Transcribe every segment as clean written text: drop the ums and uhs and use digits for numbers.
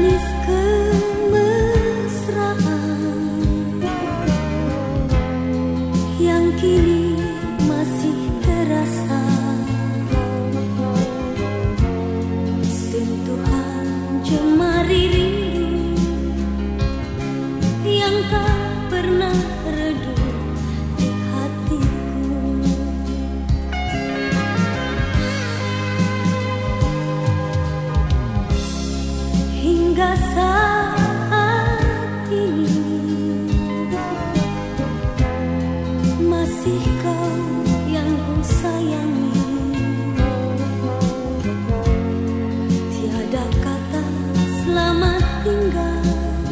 Manis kemesraan yang kini masih terasa, sentuhan cemari rindu yang tak pernah redup di hatiku. Hingga saat ini masih kau yang ku sayangi. Tiada kata selamat tinggal,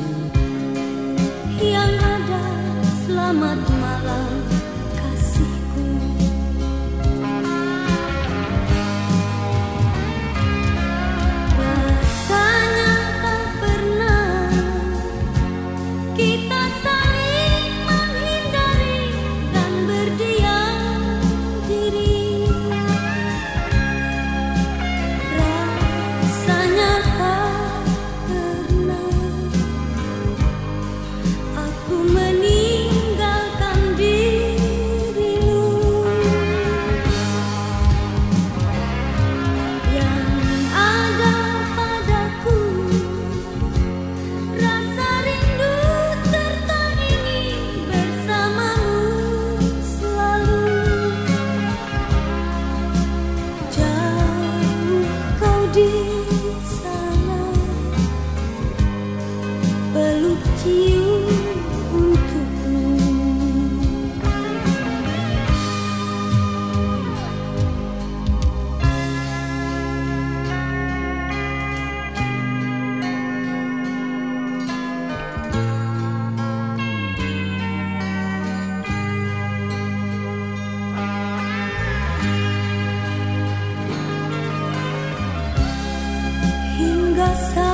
yang ada selamat malam kasihku. Rasanya tak pernah kita saling menghindari dan berdiam diri. Rasanya tak pernah aku meninggalkan dirimu. Yang ada padaku rasa rindu serta ingin bersamamu selalu. Jauh kau di sana, peluk cium untukmu. Hingga